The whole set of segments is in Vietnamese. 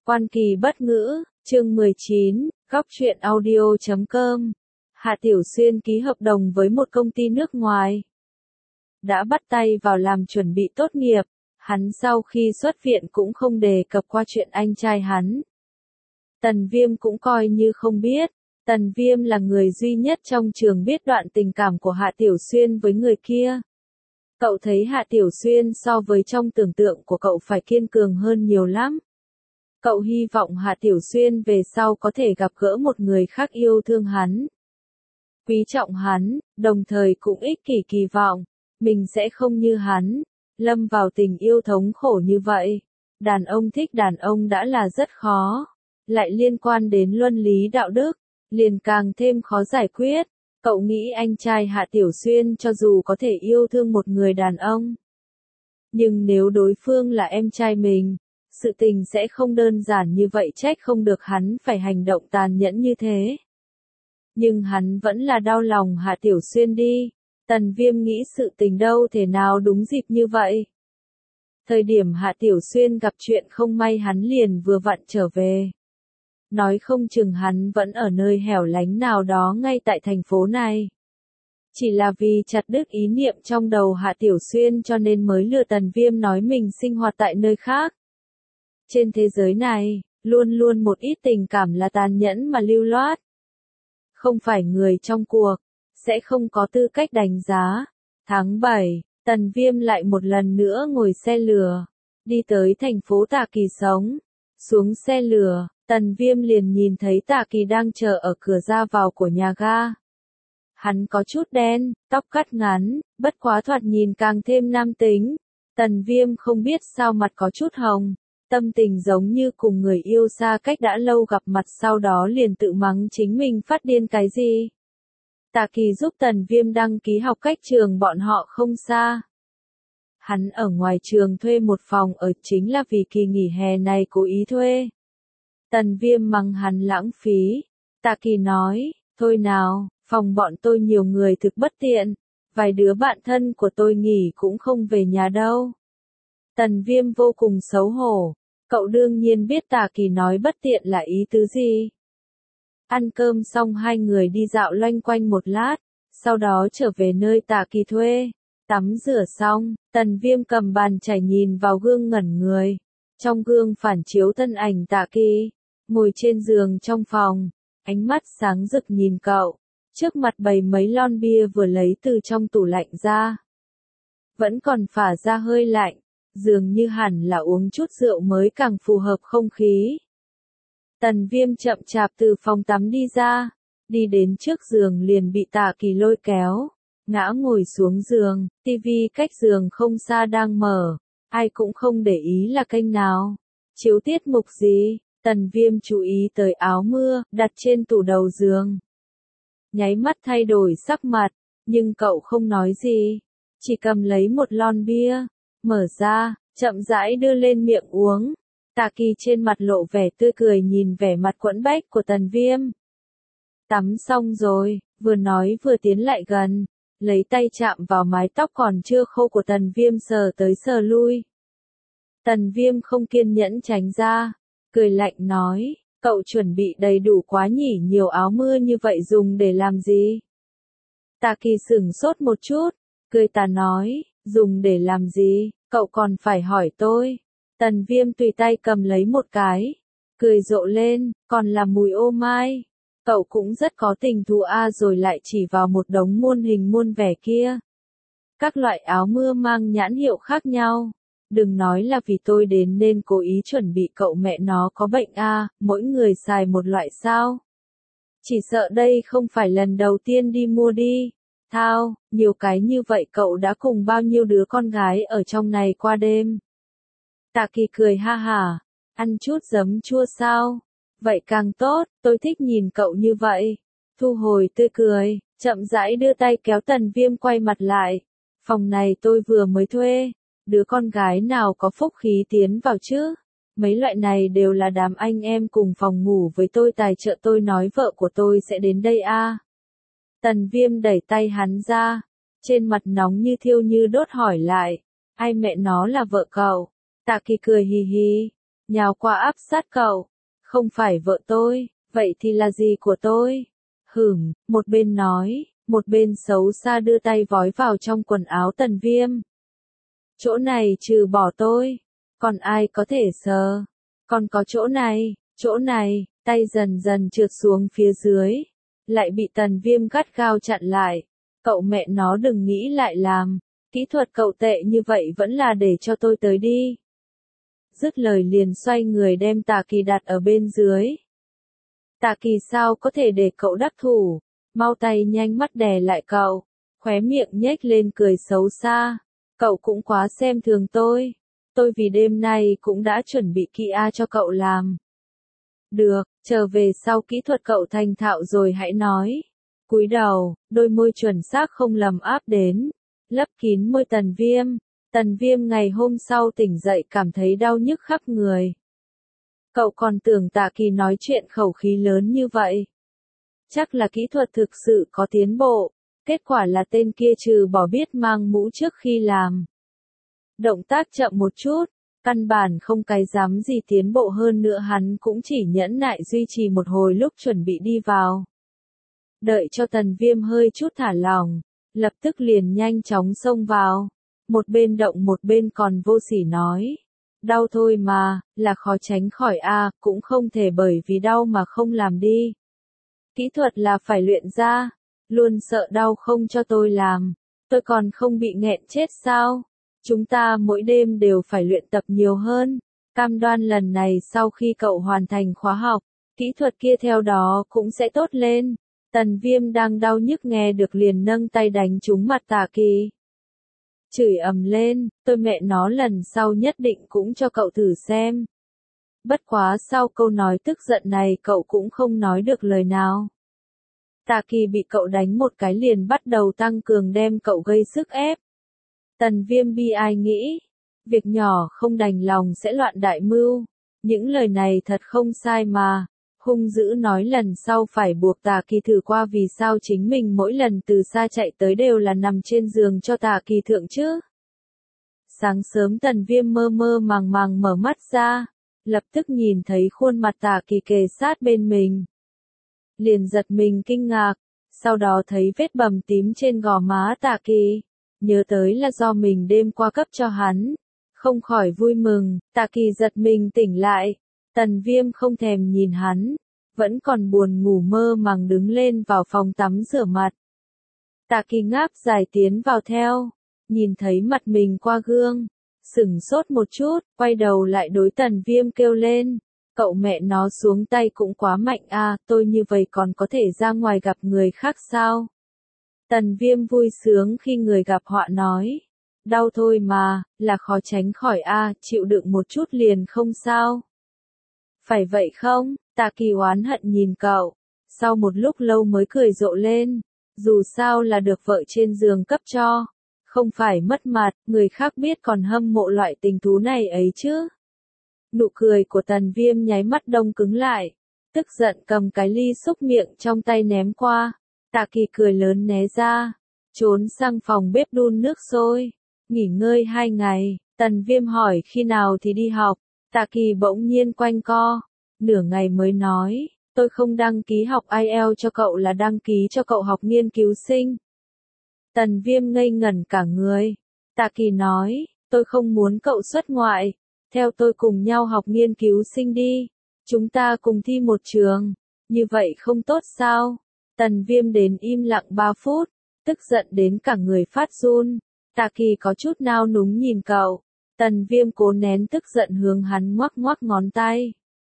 Quan Kỳ bất ngữ, chương 19, góc truyện audio.com. Hạ Tiểu Xuyên ký hợp đồng với một công ty nước ngoài. Đã bắt tay vào làm chuẩn bị tốt nghiệp, hắn sau khi xuất viện cũng không đề cập qua chuyện anh trai hắn. Tần Viêm cũng coi như không biết, Tần Viêm là người duy nhất trong trường biết đoạn tình cảm của Hạ Tiểu Xuyên với người kia. Cậu thấy Hạ Tiểu Xuyên so với trong tưởng tượng của cậu phải kiên cường hơn nhiều lắm. Cậu hy vọng Hạ Tiểu Xuyên về sau có thể gặp gỡ một người khác yêu thương hắn, quý trọng hắn, đồng thời cũng ích kỷ kỳ vọng, mình sẽ không như hắn, lâm vào tình yêu thống khổ như vậy. Đàn ông thích đàn ông đã là rất khó, lại liên quan đến luân lý đạo đức, liền càng thêm khó giải quyết. Cậu nghĩ anh trai Hạ Tiểu Xuyên cho dù có thể yêu thương một người đàn ông, nhưng nếu đối phương là em trai mình, sự tình sẽ không đơn giản như vậy, trách không được hắn phải hành động tàn nhẫn như thế. Nhưng hắn vẫn là đau lòng Hạ Tiểu Xuyên đi. Tần Viêm nghĩ sự tình đâu thể nào đúng dịp như vậy. Thời điểm Hạ Tiểu Xuyên gặp chuyện không may hắn liền vừa vặn trở về. Nói không chừng hắn vẫn ở nơi hẻo lánh nào đó ngay tại thành phố này. Chỉ là vì chặt đứt ý niệm trong đầu Hạ Tiểu Xuyên cho nên mới lừa Tần Viêm nói mình sinh hoạt tại nơi khác. Trên thế giới này, luôn luôn một ít tình cảm là tàn nhẫn mà lưu loát. Không phải người trong cuộc, sẽ không có tư cách đánh giá. Tháng 7, Tần Viêm lại một lần nữa ngồi xe lửa, đi tới thành phố Tà Kỳ sống. Xuống xe lửa, Tần Viêm liền nhìn thấy Tà Kỳ đang chờ ở cửa ra vào của nhà ga. Hắn có chút đen, tóc cắt ngắn, bất quá thoạt nhìn càng thêm nam tính. Tần Viêm không biết sao mặt có chút hồng. Tâm tình giống như cùng người yêu xa cách đã lâu gặp mặt, sau đó liền tự mắng chính mình phát điên cái gì. Tà Kỳ giúp Tần Viêm đăng ký học cách trường bọn họ không xa. Hắn ở ngoài trường thuê một phòng ở chính là vì kỳ nghỉ hè này cố ý thuê. Tần Viêm mắng hắn lãng phí. Tà Kỳ nói, thôi nào, phòng bọn tôi nhiều người thực bất tiện, vài đứa bạn thân của tôi nghỉ cũng không về nhà đâu. Tần Viêm vô cùng xấu hổ, cậu đương nhiên biết Tà Kỳ nói bất tiện là ý tứ gì. Ăn cơm xong hai người đi dạo loanh quanh một lát, sau đó trở về nơi Tà Kỳ thuê. Tắm rửa xong, Tần Viêm cầm bàn chải nhìn vào gương ngẩn người. Trong gương phản chiếu thân ảnh Tà Kỳ, ngồi trên giường trong phòng, ánh mắt sáng rực nhìn cậu. Trước mặt bày mấy lon bia vừa lấy từ trong tủ lạnh ra. Vẫn còn phả ra hơi lạnh. Dường như hẳn là uống chút rượu mới càng phù hợp không khí. Tần Viêm chậm chạp từ phòng tắm đi ra, đi đến trước giường liền bị Tà Kỳ lôi kéo, ngã ngồi xuống giường, tivi cách giường không xa đang mở, ai cũng không để ý là kênh nào, chiếu tiết mục gì. Tần Viêm chú ý tới áo mưa đặt trên tủ đầu giường, nháy mắt thay đổi sắc mặt, nhưng cậu không nói gì, chỉ cầm lấy một lon bia. Mở ra, chậm rãi đưa lên miệng uống. Tà Kỳ trên mặt lộ vẻ tươi cười nhìn vẻ mặt quẫn bách của Tần Viêm. Tắm xong rồi, vừa nói vừa tiến lại gần, lấy tay chạm vào mái tóc còn chưa khô của Tần Viêm sờ tới sờ lui. Tần Viêm không kiên nhẫn tránh ra, cười lạnh nói, cậu chuẩn bị đầy đủ quá nhỉ, nhiều áo mưa như vậy dùng để làm gì? Tà Kỳ sửng sốt một chút, cười tà nói, dùng để làm gì? Cậu còn phải hỏi tôi. Tần Viêm tùy tay cầm lấy một cái, cười rộ lên, còn là mùi ô mai. Cậu cũng rất có tình thú a, rồi lại chỉ vào một đống muôn hình muôn vẻ kia. Các loại áo mưa mang nhãn hiệu khác nhau. Đừng nói là vì tôi đến nên cố ý chuẩn bị, cậu mẹ nó có bệnh a, mỗi người xài một loại sao? Chỉ sợ đây không phải lần đầu tiên đi mua đi. Thao, nhiều cái như vậy cậu đã cùng bao nhiêu đứa con gái ở trong này qua đêm. Tà Kỳ cười ha hả, ăn chút giấm chua sao? Vậy càng tốt, tôi thích nhìn cậu như vậy. Thu hồi tươi cười, chậm rãi đưa tay kéo Tần Viêm quay mặt lại. Phòng này tôi vừa mới thuê, đứa con gái nào có phúc khí tiến vào chứ? Mấy loại này đều là đám anh em cùng phòng ngủ với tôi tài trợ, tôi nói vợ của tôi sẽ đến đây a. Tần Viêm đẩy tay hắn ra, trên mặt nóng như thiêu như đốt hỏi lại, ai mẹ nó là vợ cậu? Tà Kỳ cười hì hì, nhào qua áp sát cậu. Không phải vợ tôi, vậy thì là gì của tôi? Một bên nói, một bên xấu xa đưa tay vói vào trong quần áo Tần Viêm. Chỗ này trừ bỏ tôi, còn ai có thể sờ? Còn có chỗ này, tay dần dần trượt xuống phía dưới, lại bị Tần Viêm gắt gao chặn lại. Cậu mẹ nó đừng nghĩ lại làm, kỹ thuật cậu tệ như vậy vẫn là để cho tôi tới đi. Dứt lời liền xoay người đem Tà Kỳ đặt ở bên dưới. Tà Kỳ sao có thể để cậu đắc thủ, mau tay nhanh mắt đè lại cậu, khóe miệng nhếch lên cười xấu xa. Cậu cũng quá xem thường tôi vì đêm nay cũng đã chuẩn bị kỹ cho cậu làm. Được, trở về sau kỹ thuật cậu thành thạo rồi hãy nói. Cúi đầu, đôi môi chuẩn xác không lầm áp đến, lấp kín môi Tần Viêm. Tần Viêm ngày hôm sau tỉnh dậy cảm thấy đau nhức khắp người. Cậu còn tưởng Tạ Kỳ nói chuyện khẩu khí lớn như vậy. Chắc là kỹ thuật thực sự có tiến bộ, kết quả là tên kia trừ bỏ biết mang mũ trước khi làm. Động tác chậm một chút, căn bản không cái dám gì tiến bộ hơn nữa, hắn cũng chỉ nhẫn nại duy trì một hồi lúc chuẩn bị đi vào. Đợi cho Tần Viêm hơi chút thả lỏng, lập tức liền nhanh chóng xông vào. Một bên động một bên còn vô sỉ nói. Đau thôi mà, là khó tránh khỏi cũng không thể bởi vì đau mà không làm đi. Kỹ thuật là phải luyện ra, luôn sợ đau không cho tôi làm. Tôi còn không bị nghẹn chết sao? Chúng ta mỗi đêm đều phải luyện tập nhiều hơn. Cam đoan lần này sau khi cậu hoàn thành khóa học, kỹ thuật kia theo đó cũng sẽ tốt lên. Tần Viêm đang đau nhức nghe được liền nâng tay đánh trúng mặt Tà Kỳ. Chửi ầm lên, tôi mẹ nó lần sau nhất định cũng cho cậu thử xem. Bất quá sau câu nói tức giận này cậu cũng không nói được lời nào. Tà Kỳ bị cậu đánh một cái liền bắt đầu tăng cường đem cậu gây sức ép. Tần Viêm bi ai nghĩ, việc nhỏ không đành lòng sẽ loạn đại mưu. Những lời này thật không sai mà. Hung dữ nói lần sau phải buộc Tà Kỳ thử qua vì sao chính mình mỗi lần từ xa chạy tới đều là nằm trên giường cho Tà Kỳ thượng chứ. Sáng sớm Tần Viêm mơ mơ màng màng mở mắt ra, lập tức nhìn thấy khuôn mặt Tà Kỳ kề sát bên mình. Liền giật mình kinh ngạc, sau đó thấy vết bầm tím trên gò má Tà Kỳ, nhớ tới là do mình đêm qua cấp cho hắn, không khỏi vui mừng. Tà Kỳ giật mình tỉnh lại. Tần Viêm không thèm nhìn hắn, vẫn còn buồn ngủ mơ màng đứng lên vào phòng tắm rửa mặt. Tà Kỳ ngáp dài tiến vào theo, nhìn thấy mặt mình qua gương, sửng sốt một chút, quay đầu lại đối Tần Viêm kêu lên, cậu mẹ nó xuống tay cũng quá mạnh tôi như vậy còn có thể ra ngoài gặp người khác sao? Tần Viêm vui sướng khi người gặp họa nói, đau thôi mà, là khó tránh khỏi chịu đựng một chút liền không sao. Phải vậy không? Tà Kỳ oán hận nhìn cậu, sau một lúc lâu mới cười rộ lên, dù sao là được vợ trên giường cấp cho, không phải mất mặt, người khác biết còn hâm mộ loại tình thú này ấy chứ. Nụ cười của Tần Viêm nháy mắt đông cứng lại, tức giận cầm cái ly xúc miệng trong tay ném qua. Tà Kỳ cười lớn né ra, trốn sang phòng bếp đun nước sôi, nghỉ ngơi 2 ngày. Tần Viêm hỏi khi nào thì đi học. Tà Kỳ bỗng nhiên quanh co, nửa ngày mới nói, tôi không đăng ký học IELTS cho cậu là đăng ký cho cậu học nghiên cứu sinh. Tần Viêm ngây ngẩn cả người. Tà Kỳ nói, tôi không muốn cậu xuất ngoại, theo tôi cùng nhau học nghiên cứu sinh đi, chúng ta cùng thi một trường, như vậy không tốt sao? Tần Viêm đến im lặng 3 phút, tức giận đến cả người phát run. Tà Kỳ có chút nao núng nhìn cậu. Tần Viêm cố nén tức giận hướng hắn ngoắc ngoắc ngón tay.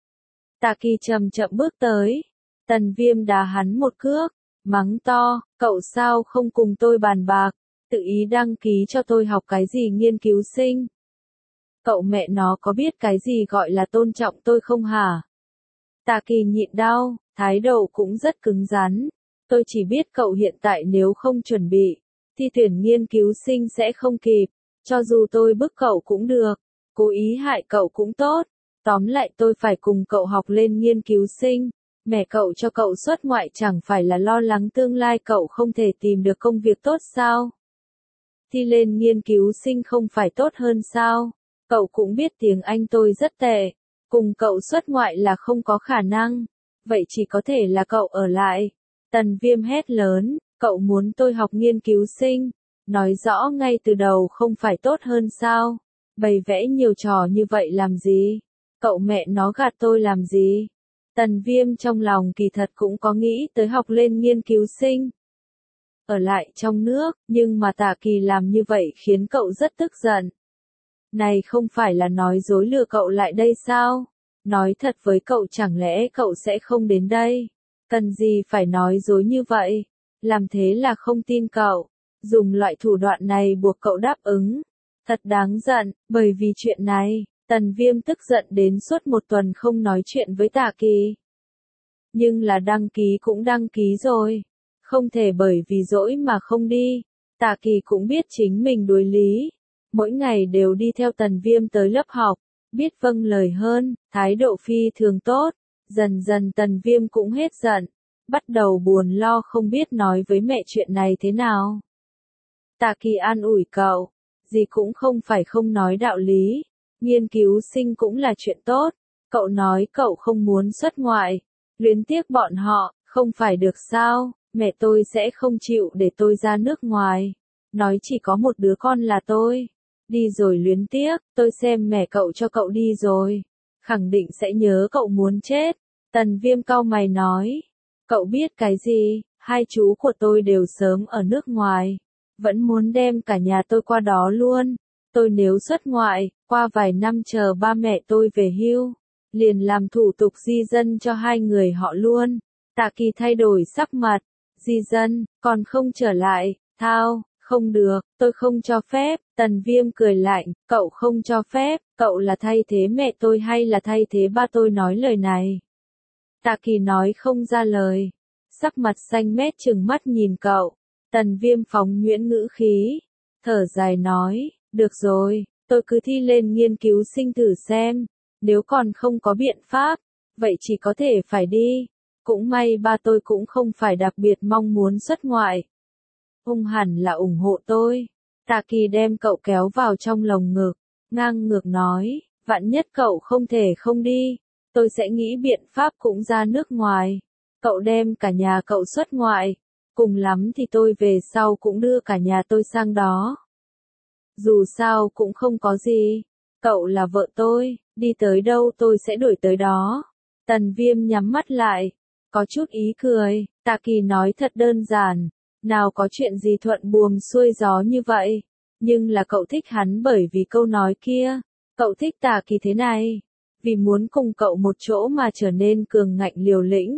Tà Kỳ chậm chậm bước tới. Tần Viêm đá hắn một cước, mắng to, cậu sao không cùng tôi bàn bạc, tự ý đăng ký cho tôi học cái gì nghiên cứu sinh. Cậu mẹ nó có biết cái gì gọi là tôn trọng tôi không hả? Tà Kỳ nhịn đau, thái độ cũng rất cứng rắn. Tôi chỉ biết cậu hiện tại nếu không chuẩn bị, thi tuyển nghiên cứu sinh sẽ không kịp. Cho dù tôi bức cậu cũng được, cố ý hại cậu cũng tốt, tóm lại tôi phải cùng cậu học lên nghiên cứu sinh, mẹ cậu cho cậu xuất ngoại chẳng phải là lo lắng tương lai cậu không thể tìm được công việc tốt sao? Thi lên nghiên cứu sinh không phải tốt hơn sao? Cậu cũng biết tiếng Anh tôi rất tệ, Cùng cậu xuất ngoại là không có khả năng. Vậy chỉ có thể là cậu ở lại. Tần Viêm hét lớn, cậu muốn tôi học nghiên cứu sinh. Nói rõ ngay từ đầu không phải tốt hơn sao? Bày vẽ nhiều trò như vậy làm gì? Cậu mẹ nó gạt tôi làm gì? Tần Viêm trong lòng kỳ thật cũng có nghĩ tới học lên nghiên cứu sinh. Ở lại trong nước, nhưng mà Tạ Kỳ làm như vậy khiến cậu rất tức giận. Này không phải là nói dối lừa cậu lại đây sao? Nói thật với cậu chẳng lẽ cậu sẽ không đến đây? Cần gì phải nói dối như vậy? Làm thế là không tin cậu. Dùng loại thủ đoạn này buộc cậu đáp ứng. Thật đáng giận, bởi vì chuyện này, Tần Viêm tức giận đến suốt một tuần không nói chuyện với Tạ Kỳ. Nhưng là đăng ký cũng đăng ký rồi. Không thể bởi vì dỗi mà không đi. Tạ Kỳ cũng biết chính mình đuối lý. Mỗi ngày đều đi theo Tần Viêm tới lớp học. Biết vâng lời hơn, thái độ phi thường tốt. Dần dần Tần Viêm cũng hết giận. Bắt đầu buồn lo không biết nói với mẹ chuyện này thế nào. Tạ Kỳ an ủi cậu. Gì cũng không phải không nói đạo lý. Nghiên cứu sinh cũng là chuyện tốt. Cậu nói cậu không muốn xuất ngoại. Luyến tiếc bọn họ, không phải được sao? Mẹ tôi sẽ không chịu để tôi ra nước ngoài. Nói chỉ có một đứa con là tôi. Đi rồi luyến tiếc, tôi xem mẹ cậu cho cậu đi rồi. Khẳng định sẽ nhớ cậu muốn chết. Tần Viêm cau mày nói. Cậu biết cái gì, hai chú của tôi đều sớm ở nước ngoài. Vẫn muốn đem cả nhà tôi qua đó luôn. Tôi nếu xuất ngoại, qua vài năm chờ ba mẹ tôi về hưu. Liền làm thủ tục di dân cho hai người họ luôn. Tạ Kỳ thay đổi sắc mặt. Di dân, còn không trở lại, thao, không được, tôi không cho phép. Tần Viêm cười lạnh, cậu không cho phép, cậu là thay thế mẹ tôi hay là thay thế ba tôi nói lời này? Tạ Kỳ nói không ra lời, sắc mặt xanh mét trừng mắt nhìn cậu. Tần Viêm phóng nhuyễn ngữ khí, thở dài nói, được rồi, tôi cứ thi lên nghiên cứu sinh thử xem, nếu còn không có biện pháp, vậy chỉ có thể phải đi. Cũng may ba tôi cũng không phải đặc biệt mong muốn xuất ngoại. Ông hẳn là ủng hộ tôi. Tạ Kỳ đem cậu kéo vào trong lồng ngực, ngang ngược nói, vạn nhất cậu không thể không đi, tôi sẽ nghĩ biện pháp cũng ra nước ngoài. Cậu đem cả nhà cậu xuất ngoại, cùng lắm thì tôi về sau cũng đưa cả nhà tôi sang đó. Dù sao cũng không có gì, cậu là vợ tôi, đi tới đâu tôi sẽ đuổi tới đó. Tần Viêm nhắm mắt lại, có chút ý cười. Tạ Kỳ nói thật đơn giản, nào có chuyện gì thuận buồm xuôi gió như vậy, nhưng là cậu thích hắn bởi vì câu nói kia. Cậu thích Tạ Kỳ thế này, vì muốn cùng cậu một chỗ mà trở nên cường ngạnh liều lĩnh.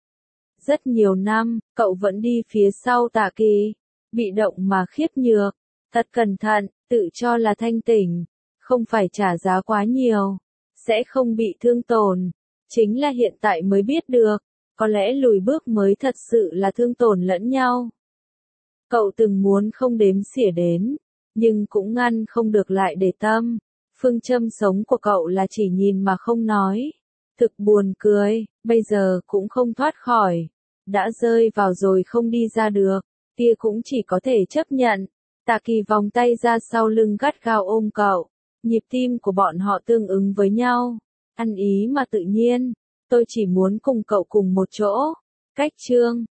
Rất nhiều năm, cậu vẫn đi phía sau Tạ Kỳ, bị động mà khiếp nhược, thật cẩn thận, tự cho là thanh tỉnh, không phải trả giá quá nhiều, sẽ không bị thương tổn. Chính là hiện tại mới biết được, có lẽ lùi bước mới thật sự là thương tổn lẫn nhau. Cậu từng muốn không đếm xỉa đến, nhưng cũng ngăn không được lại để tâm. Phương châm sống của cậu là chỉ nhìn mà không nói. Thực buồn cười, bây giờ cũng không thoát khỏi. Đã rơi vào rồi không đi ra được, tia cũng chỉ có thể chấp nhận. Tạ Kỳ vòng tay ra sau lưng gắt gao ôm cậu. Nhịp tim của bọn họ tương ứng với nhau. Ăn ý mà tự nhiên. Tôi chỉ muốn cùng cậu cùng một chỗ. Cách chương